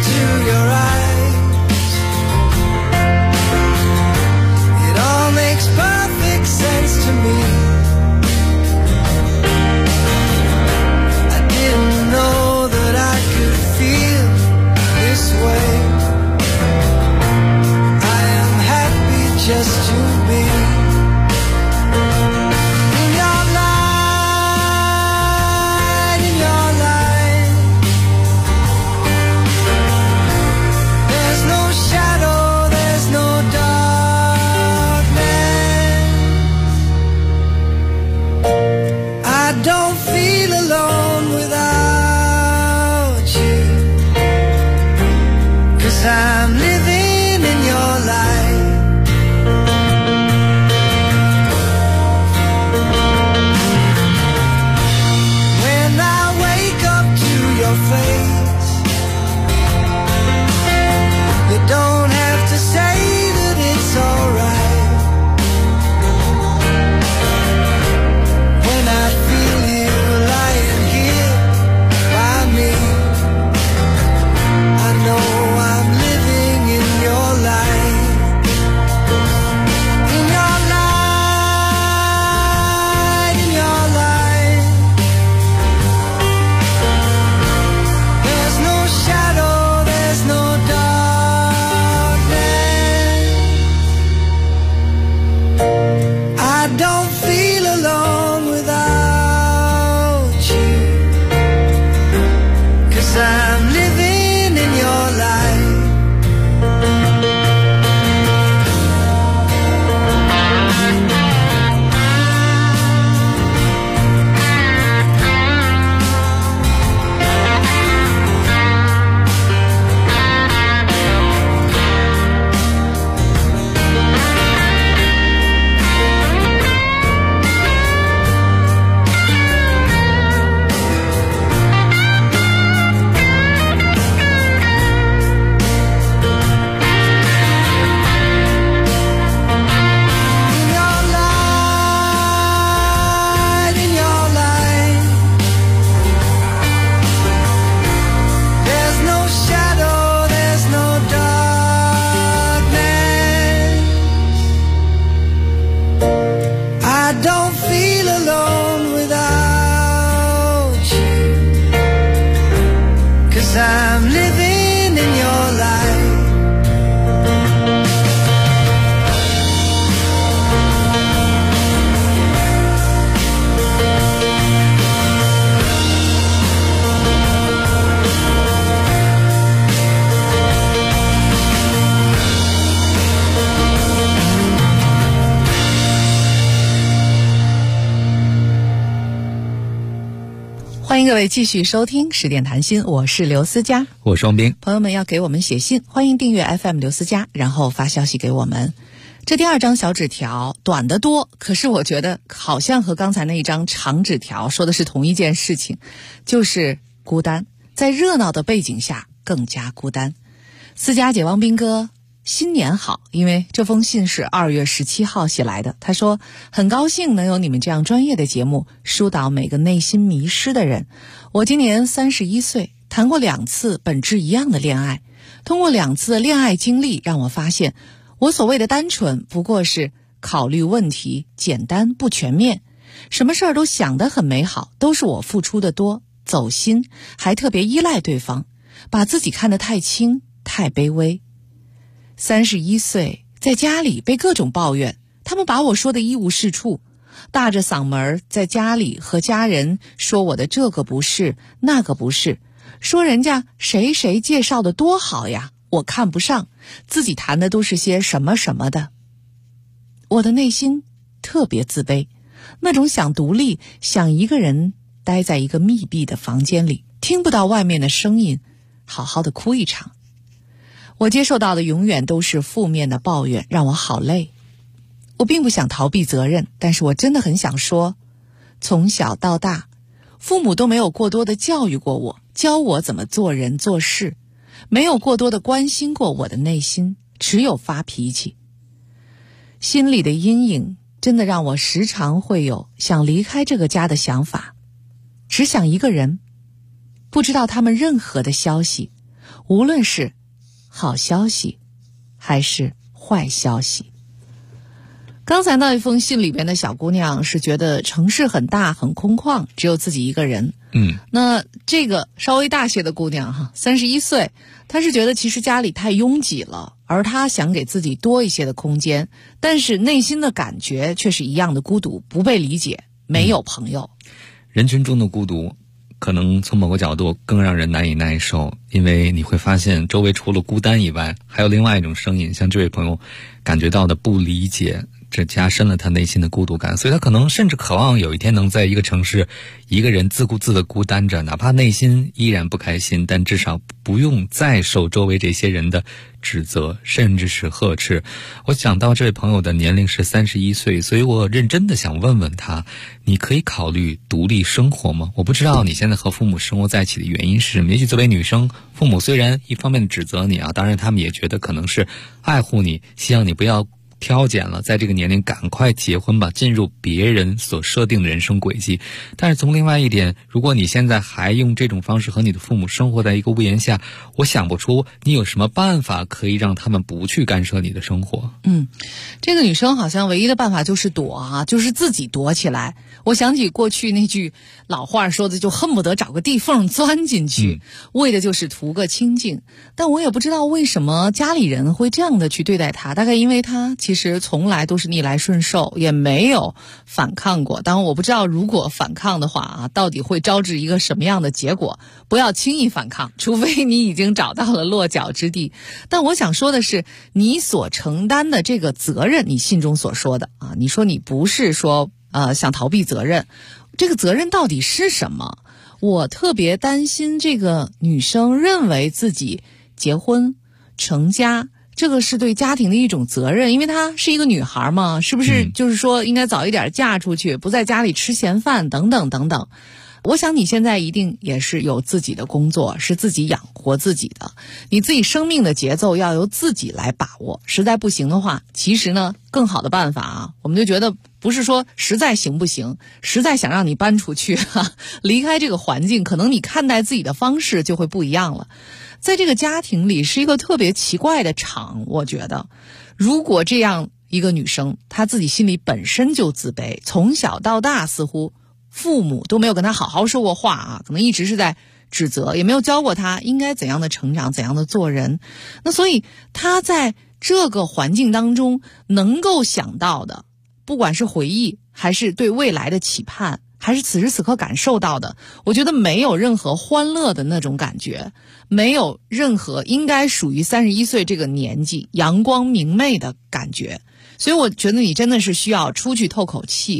欢迎各位继续收听10点谈心，我是刘思佳， 我是王斌。 朋友们要给我们写信，欢迎订阅 FM 刘思佳，然后发消息给我们。这第2张小纸条短得多，可是我觉得好像和刚才那一张长纸条说的是同一件事情，就是孤单，在热闹的背景下更加孤单。思佳姐，王斌哥新年好，因为这封信是2月17号写来的。他说很高兴能有你们这样专业的节目疏导每个内心迷失的人。我今年31岁，谈过2次本质一样的恋爱，通过2次的恋爱经历让我发现，我所谓的单纯不过是考虑问题简单不全面，什么事儿都想得很美好，都是我付出的多，走心，还特别依赖对方，把自己看得太轻太卑微。31岁，在家里被各种抱怨，他们把我说的一无是处，大着嗓门在家里和家人说我的这个不是那个不是，说人家谁谁介绍的多好呀，我看不上，自己谈的都是些什么什么的。我的内心特别自卑，那种想独立，想一个人待在一个密闭的房间里，听不到外面的声音，好好的哭一场。我接受到的永远都是负面的抱怨，让我好累。我并不想逃避责任，但是我真的很想说，从小到大，父母都没有过多的教育过我，教我怎么做人做事，没有过多的关心过我的内心，只有发脾气。心里的阴影真的让我时常会有想离开这个家的想法，只想一个人，不知道他们任何的消息，无论是好消息还是坏消息。刚才那一封信里边的小姑娘是觉得城市很大很空旷，只有自己一个人。那这个稍微大些的姑娘哈，31岁，她是觉得其实家里太拥挤了，而她想给自己多一些的空间，但是内心的感觉却是一样的孤独，不被理解，没有朋友。 人群中的孤独可能从某个角度更让人难以耐受，因为你会发现周围除了孤单以外，还有另外一种声音，像这位朋友感觉到的不理解，这加深了他内心的孤独感，所以他可能甚至渴望有一天能在一个城市一个人自顾自的孤单着，哪怕内心依然不开心，但至少不用再受周围这些人的指责甚至是呵斥。我想到这位朋友的年龄是31岁，所以我认真的想问问他，你可以考虑独立生活吗？我不知道你现在和父母生活在一起的原因是什么，也许作为女生，父母虽然一方面指责你啊，当然他们也觉得可能是爱护你，希望你不要挑拣了，在这个年龄赶快结婚吧，进入别人所设定的人生轨迹。但是从另外一点，如果你现在还用这种方式和你的父母生活在一个屋檐下，我想不出你有什么办法可以让他们不去干涉你的生活。 这个女生好像唯一的办法就是躲啊，就是自己躲起来。我想起过去那句老话说的，就恨不得找个地缝钻进去，为的就是图个清静。但我也不知道为什么家里人会这样的去对待她，大概因为她其实从来都是逆来顺受，也没有反抗过。当然我不知道如果反抗的话啊，到底会招致一个什么样的结果。不要轻易反抗，除非你已经找到了落脚之地。但我想说的是，你所承担的这个责任，你信中所说的啊，你说你不是说想逃避责任，这个责任到底是什么？我特别担心这个女生认为自己结婚成家，这个是对家庭的一种责任，因为她是一个女孩嘛，是不是就是说应该早一点嫁出去，不在家里吃闲饭等等等等。我想你现在一定也是有自己的工作，是自己养活自己的，你自己生命的节奏要由自己来把握。实在不行的话，其实呢，更好的办法啊，我们就觉得不是说实在行不行，实在想让你搬出去离开这个环境，可能你看待自己的方式就会不一样了。在这个家庭里是一个特别奇怪的场，我觉得如果这样一个女生，她自己心里本身就自卑，从小到大似乎父母都没有跟她好好说过话啊，可能一直是在指责，也没有教过她应该怎样的成长，怎样的做人。那所以她在这个环境当中能够想到的，不管是回忆还是对未来的期盼，还是此时此刻感受到的，我觉得没有任何欢乐的那种感觉，没有任何应该属于31岁这个年纪阳光明媚的感觉。所以我觉得你真的是需要出去透口气，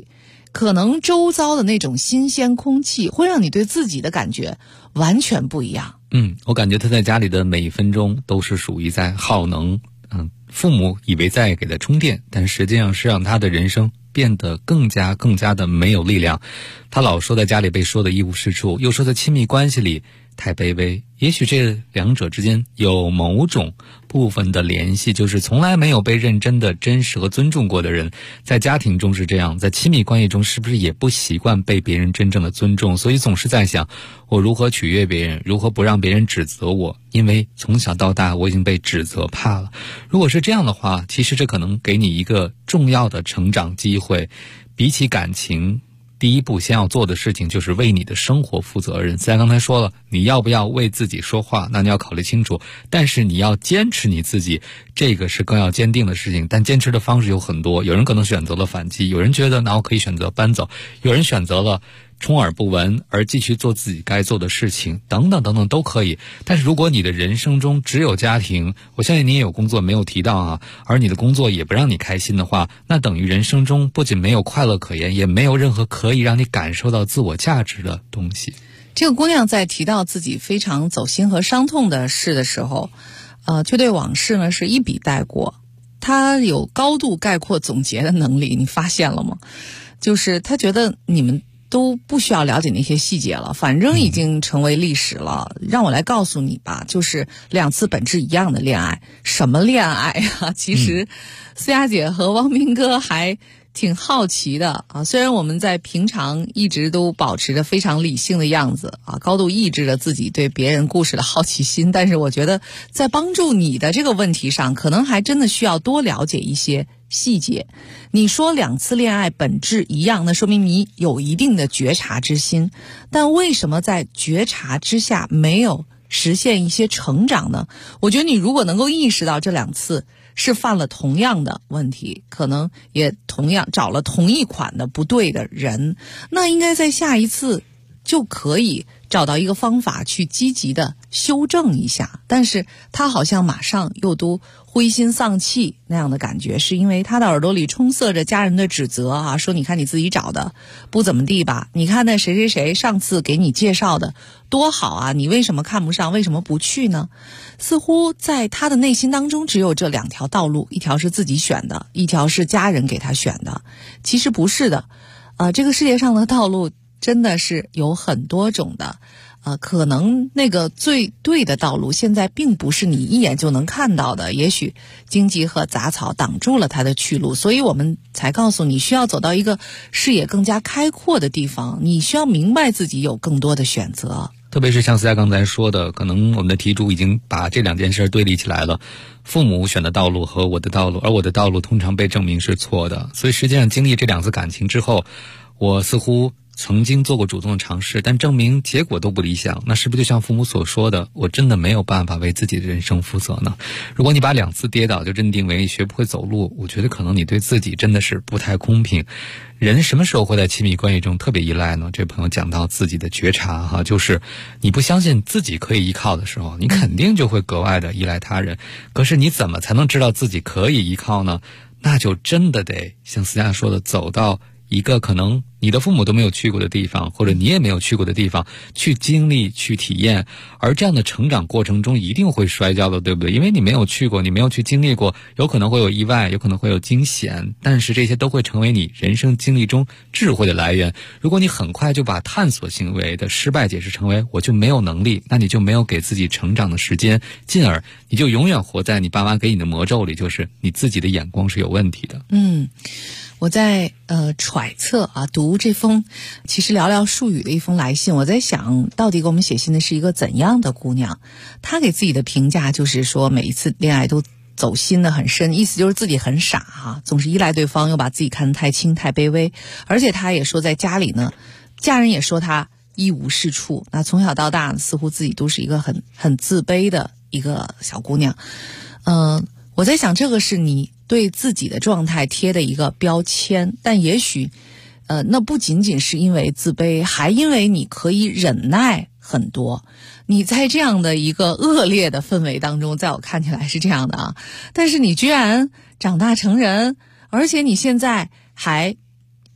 可能周遭的那种新鲜空气会让你对自己的感觉完全不一样。 我感觉他在家里的每一分钟都是属于在耗能。父母以为在给他充电，但实际上是让他的人生变得更加的没有力量。他老说在家里被说的一无是处，又说在亲密关系里太卑微。也许这两者之间有某种部分的联系，就是从来没有被认真的珍视和尊重过的人，在家庭中是这样，在亲密关系中是不是也不习惯被别人真正的尊重，所以总是在想我如何取悦别人，如何不让别人指责我，因为从小到大我已经被指责怕了。如果是这样的话，其实这可能给你一个重要的成长机会。比起感情，第一步先要做的事情就是为你的生活负责任。虽然刚才说了你要不要为自己说话，那你要考虑清楚，但是你要坚持你自己，这个是更要坚定的事情。但坚持的方式有很多，有人可能选择了反击，有人觉得那我可以选择搬走，有人选择了充耳不闻而继续做自己该做的事情，等等等等都可以。但是如果你的人生中只有家庭，我相信你也有工作没有提到啊，而你的工作也不让你开心的话，那等于人生中不仅没有快乐可言，也没有任何可以让你感受到自我价值的东西。 这个姑娘在提到自己非常走心和伤痛的事的时候，却对往事呢是一笔带过。她有高度概括总结的能力，你发现了吗？就是她觉得你们都不需要了解那些细节了，反正已经成为历史了。让我来告诉你吧，就是两次本质一样的恋爱。什么恋爱啊？其实思雅姐和汪斌哥还挺好奇的啊。虽然我们在平常一直都保持着非常理性的样子啊，高度抑制了自己对别人故事的好奇心，但是我觉得在帮助你的这个问题上，可能还真的需要多了解一些细节。你说两次恋爱本质一样，那说明你有一定的觉察之心，但为什么在觉察之下没有实现一些成长呢？我觉得你如果能够意识到这两次是犯了同样的问题，可能也同样找了同一款的不对的人，那应该在下一次就可以找到一个方法去积极的修正一下。但是他好像马上又都灰心丧气那样的感觉，是因为他的耳朵里充塞着家人的指责啊，说你看你自己找的不怎么地吧，你看那谁谁谁上次给你介绍的多好啊，你为什么看不上，为什么不去呢？似乎在他的内心当中只有这两条道路，一条是自己选的，一条是家人给他选的。其实不是的，这个世界上的道路真的是有很多种的。可能那个最对的道路现在并不是你一眼就能看到的，也许荆棘和杂草挡住了它的去路，所以我们才告诉你需要走到一个视野更加开阔的地方，你需要明白自己有更多的选择。 特别是像思佳刚才说的，可能我们的题主已经把这两件事对立起来了，父母选的道路和我的道路，而我的道路通常被证明是错的。所以实际上经历这两次感情之后，我似乎曾经做过主动的尝试，但证明结果都不理想，那是不是就像父母所说的，我真的没有办法为自己的人生负责呢？如果你把两次跌倒就认定为学不会走路，我觉得可能你对自己真的是不太公平。人什么时候会在亲密关系中特别依赖呢？这朋友讲到自己的觉察哈，就是你不相信自己可以依靠的时候，你肯定就会格外的依赖他人。可是你怎么才能知道自己可以依靠呢？那就真的得像思佳说的，走到一个可能你的父母都没有去过的地方，或者你也没有去过的地方，去经历去体验。而这样的成长过程中一定会摔跤的，对不对？因为你没有去过，你没有去经历过，有可能会有意外，有可能会有惊险，但是这些都会成为你人生经历中智慧的来源。如果你很快就把探索行为的失败解释成为我就没有能力，那你就没有给自己成长的时间，进而你就永远活在你爸妈给你的魔咒里，就是你自己的眼光是有问题的。 我在揣测啊，读这封其实寥寥数语的一封来信，我在想到底给我们写信的是一个怎样的姑娘。她给自己的评价就是说每一次恋爱都走心的很深，意思就是自己很傻哈，总是依赖对方，又把自己看得太轻太卑微。而且她也说在家里呢，家人也说她一无是处，那从小到大似乎自己都是一个很自卑的一个小姑娘。我在想这个是你对自己的状态贴的一个标签，但也许那不仅仅是因为自卑，还因为你可以忍耐很多。你在这样的一个恶劣的氛围当中，在我看起来是这样的啊，但是你居然长大成人，而且你现在还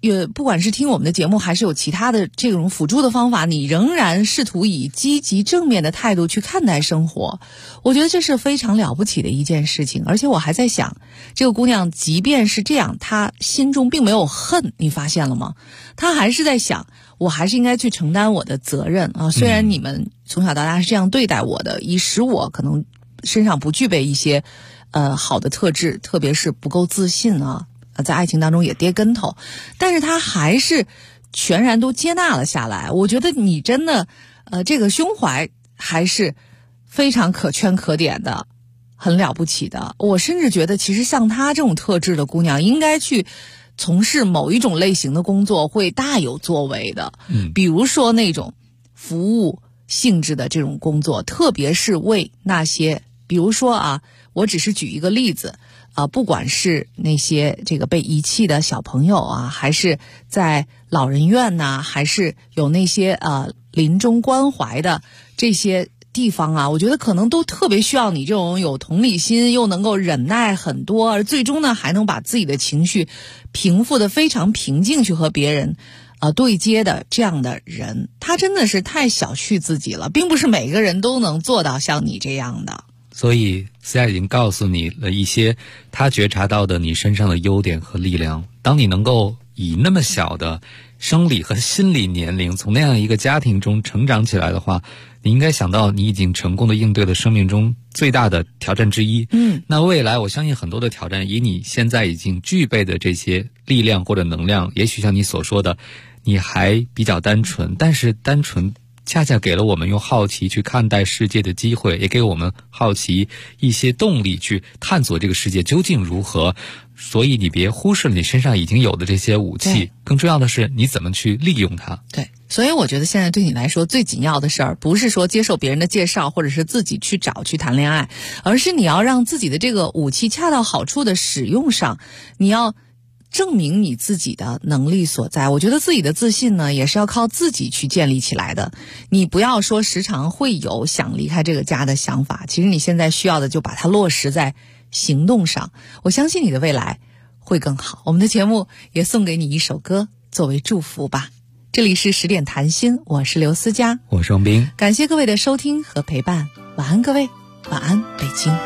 不管是听我们的节目，还是有其他的这种辅助的方法，你仍然试图以积极正面的态度去看待生活，我觉得这是非常了不起的一件事情。而且我还在想，这个姑娘即便是这样，她心中并没有恨，你发现了吗？她还是在想，我还是应该去承担我的责任啊。虽然你们从小到大是这样对待我的，以使我可能身上不具备一些好的特质，特别是不够自信啊，在爱情当中也跌跟头，但是他还是全然都接纳了下来。我觉得你真的这个胸怀还是非常可圈可点的，很了不起的。我甚至觉得其实像她这种特质的姑娘应该去从事某一种类型的工作，会大有作为的。比如说那种服务性质的这种工作，特别是为那些，比如说啊，我只是举一个例子不管是那些这个被遗弃的小朋友啊，还是在老人院呐，还是有那些临终关怀的这些地方啊，我觉得可能都特别需要你这种有同理心，又能够忍耐很多，而最终呢还能把自己的情绪平复得非常平静，去和别人对接的这样的人，他真的是太小觑自己了，并不是每个人都能做到像你这样的。 所以思佳已经告诉你了一些他觉察到的你身上的优点和力量。当你能够以那么小的生理和心理年龄从那样一个家庭中成长起来的话，你应该想到你已经成功的应对了生命中最大的挑战之一。那未来我相信很多的挑战，以你现在已经具备的这些力量或者能量，也许像你所说的你还比较单纯，但是单纯恰恰给了我们用好奇去看待世界的机会，也给我们好奇一些动力去探索这个世界究竟如何。所以你别忽视了你身上已经有的这些武器，更重要的是你怎么去利用它。 对，所以我觉得现在对你来说最紧要的事儿，不是说接受别人的介绍，或者是自己去找去谈恋爱，而是你要让自己的这个武器恰到好处的使用上，你要证明你自己的能力所在。我觉得自己的自信呢，也是要靠自己去建立起来的。你不要说时常会有想离开这个家的想法，其实你现在需要的就把它落实在行动上。我相信你的未来会更好。我们的节目也送给你一首歌作为祝福吧。这里是10点谈心，我是刘思佳， 我是王斌， 感谢各位的收听和陪伴。晚安各位，晚安北京。